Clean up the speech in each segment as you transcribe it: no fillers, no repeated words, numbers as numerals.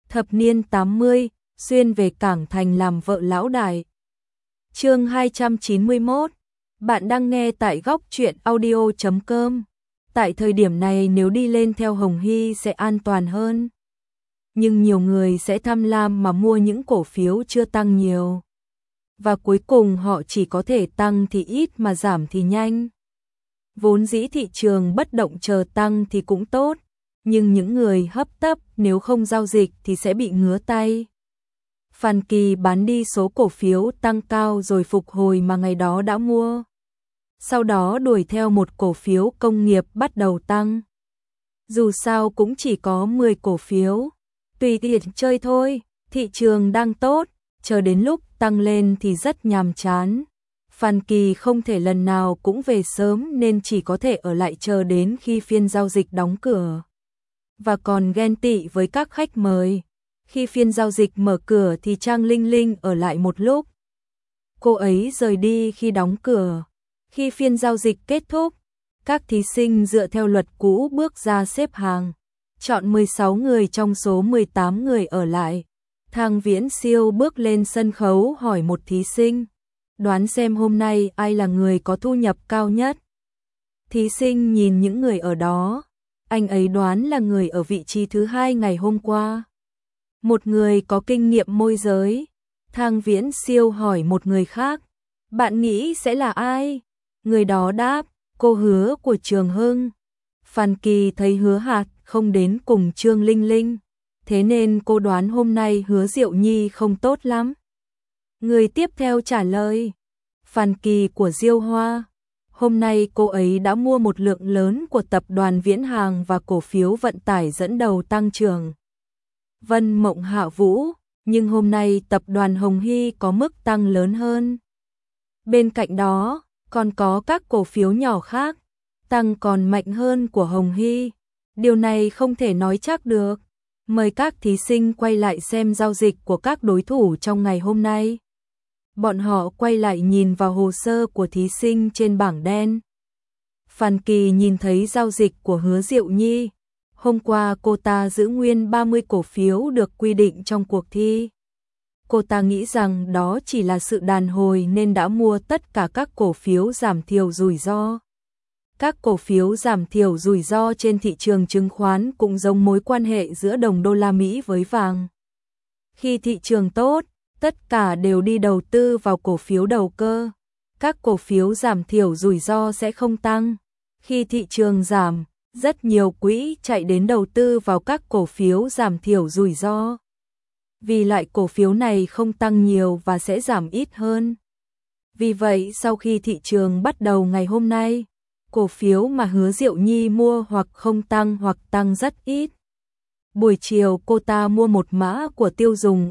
thập niên 80, xuyên về Cảng Thành làm vợ lão đại. Chương 291. Bạn đang nghe tại góc truyện audio.com. Tại thời điểm này nếu đi lên theo Hồng Hy sẽ an toàn hơn. Nhưng nhiều người sẽ tham lam mà mua những cổ phiếu chưa tăng nhiều. Và cuối cùng họ chỉ có thể tăng thì ít mà giảm thì nhanh. Vốn dĩ thị trường bất động chờ tăng thì cũng tốt, nhưng những người hấp tấp nếu không giao dịch thì sẽ bị ngứa tay. Phan Kỳ bán đi số cổ phiếu tăng cao rồi phục hồi mà ngày đó đã mua. Sau đó đuổi theo một cổ phiếu công nghiệp bắt đầu tăng. Dù sao cũng chỉ có 10 cổ phiếu, tùy tiện chơi thôi, thị trường đang tốt, chờ đến lúc tăng lên thì rất nhàm chán. Phan Kỳ không thể lần nào cũng về sớm nên chỉ có thể ở lại chờ đến khi phiên giao dịch đóng cửa. Và còn ghen tị với các khách mời. Khi phiên giao dịch mở cửa thì Trang Linh Linh ở lại một lúc. Cô ấy rời đi khi đóng cửa. Khi phiên giao dịch kết thúc, các thí sinh dựa theo luật cũ bước ra xếp hàng. Chọn 16 người trong số 18 người ở lại. Thang Viễn Siêu bước lên sân khấu hỏi một thí sinh. Đoán xem hôm nay ai là người có thu nhập cao nhất. Thí sinh nhìn những người ở đó. Anh ấy đoán là người ở vị trí thứ 2 ngày hôm qua. Một người có kinh nghiệm môi giới. Thang Viễn Siêu hỏi một người khác. Bạn nghĩ sẽ là ai? Người đó đáp, cô Hứa của Trường Hưng. Phan Kỳ thấy Hứa Hạt không đến cùng Trương Linh Linh. Thế nên cô đoán hôm nay Hứa Diệu Nhi không tốt lắm. Người tiếp theo trả lời. Phan Kỳ của Diêu Hoa. Hôm nay cô ấy đã mua một lượng lớn của tập đoàn Viễn Hàng và cổ phiếu vận tải dẫn đầu tăng trưởng. Vân Mộng Hạ Vũ, nhưng hôm nay tập đoàn Hồng Hy có mức tăng lớn hơn. Bên cạnh đó, còn có các cổ phiếu nhỏ khác, tăng còn mạnh hơn của Hồng Hy. Điều này không thể nói chắc được. Mời các thí sinh quay lại xem giao dịch của các đối thủ trong ngày hôm nay. Bọn họ quay lại nhìn vào hồ sơ của thí sinh trên bảng đen. Phan Kỳ nhìn thấy giao dịch của Hứa Diệu Nhi. Hôm qua cô ta giữ nguyên 30 cổ phiếu được quy định trong cuộc thi. Cô ta nghĩ rằng đó chỉ là sự đàn hồi nên đã mua tất cả các cổ phiếu giảm thiểu rủi ro. Các cổ phiếu giảm thiểu rủi ro trên thị trường chứng khoán cũng giống mối quan hệ giữa đồng đô la Mỹ với vàng. Khi thị trường tốt, tất cả đều đi đầu tư vào cổ phiếu đầu cơ. Các cổ phiếu giảm thiểu rủi ro sẽ không tăng. Khi thị trường giảm, rất nhiều quỹ chạy đến đầu tư vào các cổ phiếu giảm thiểu rủi ro. Vì loại cổ phiếu này không tăng nhiều và sẽ giảm ít hơn. Vì vậy sau khi thị trường bắt đầu ngày hôm nay, cổ phiếu mà Hứa Diệu Nhi mua hoặc không tăng hoặc tăng rất ít. Buổi chiều cô ta mua một mã của tiêu dùng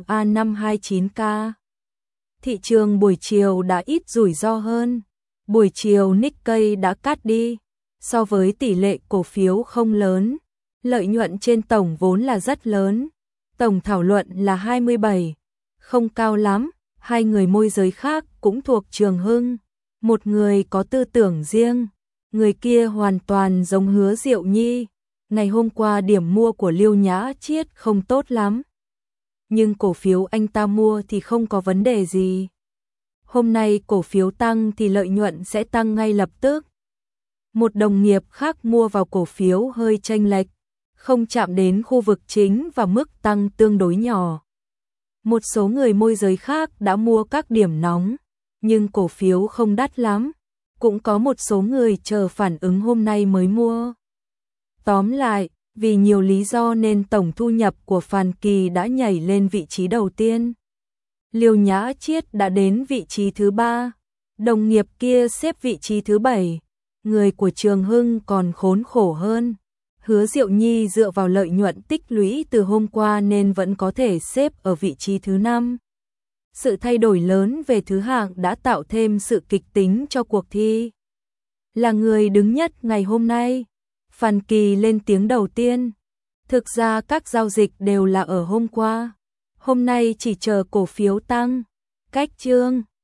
A529K. Thị trường buổi chiều đã ít rủi ro hơn. Buổi chiều Nikkei đã cắt đi. So với tỷ lệ cổ phiếu không lớn, lợi nhuận trên tổng vốn là rất lớn. Tổng thảo luận là 27, không cao lắm. Hai người môi giới khác cũng thuộc Trường Hưng. Một người có tư tưởng riêng, người kia hoàn toàn giống Hứa Diệu Nhi. Ngày hôm qua điểm mua của Liêu Nhã Chiết không tốt lắm. Nhưng cổ phiếu anh ta mua thì không có vấn đề gì. Hôm nay cổ phiếu tăng thì lợi nhuận sẽ tăng ngay lập tức. Một đồng nghiệp khác mua vào cổ phiếu hơi chênh lệch, không chạm đến khu vực chính và mức tăng tương đối nhỏ. Một số người môi giới khác đã mua các điểm nóng, nhưng cổ phiếu không đắt lắm. Cũng có một số người chờ phản ứng hôm nay mới mua. Tóm lại, vì nhiều lý do nên tổng thu nhập của Phan Kỳ đã nhảy lên vị trí đầu tiên. Liêu Nhã Chiết đã đến vị trí thứ 3, đồng nghiệp kia xếp vị trí thứ 7. Người của Trường Hưng còn khốn khổ hơn. Hứa Diệu Nhi dựa vào lợi nhuận tích lũy từ hôm qua nên vẫn có thể xếp ở vị trí thứ 5. Sự thay đổi lớn về thứ hạng đã tạo thêm sự kịch tính cho cuộc thi. Là người đứng nhất ngày hôm nay, Phan Kỳ lên tiếng đầu tiên. Thực ra các giao dịch đều là ở hôm qua. Hôm nay chỉ chờ cổ phiếu tăng. Cách chương